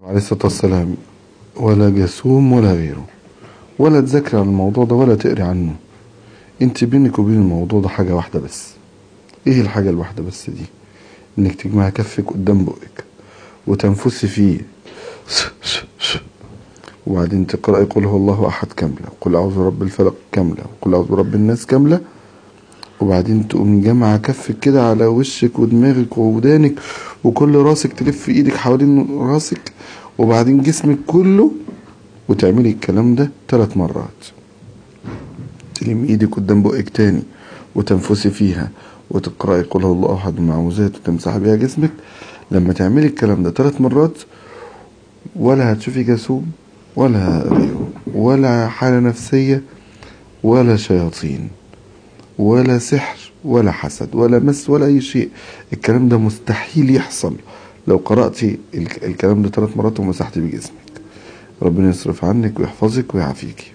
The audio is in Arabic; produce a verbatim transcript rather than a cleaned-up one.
عليه الصلاة والسلام، ولا جاسوم ولا غيره، ولا تذاكري عن الموضوع ده ولا تقري عنه. انت بينك وبين الموضوع ده حاجة واحدة بس. ايه الحاجة الواحدة بس دي؟ انك تجمع كفك قدام بقك وتنفسي فيه وبعدين تقرأي قل هو الله احد كاملة، وقل اعوذ برب الفلق كاملة، وقل اعوذ برب الناس كاملة، وبعدين تقوم جامعة كفك كده على وشك ودماغك وودانك وكل راسك، تلف ايدك حوالين راسك وبعدين جسمك كله، وتعملي الكلام ده ثلاث مرات. تلمي ايدك قدام بقك تاني وتنفسي فيها وتقرأي قل هو الله احد المعوذات وتمسحي بيها جسمك. لما تعملي الكلام ده ثلاث مرات ولا هتشوفي جاسوم ولا غيره ولا حالة نفسية ولا شياطين ولا سحر ولا حسد ولا مس ولا اي شيء. الكلام ده مستحيل يحصل لو قرأتي الكلام ده ثلاث مرات ومسحتي بجسمك. ربنا يصرف عنك ويحفظك ويعافيك.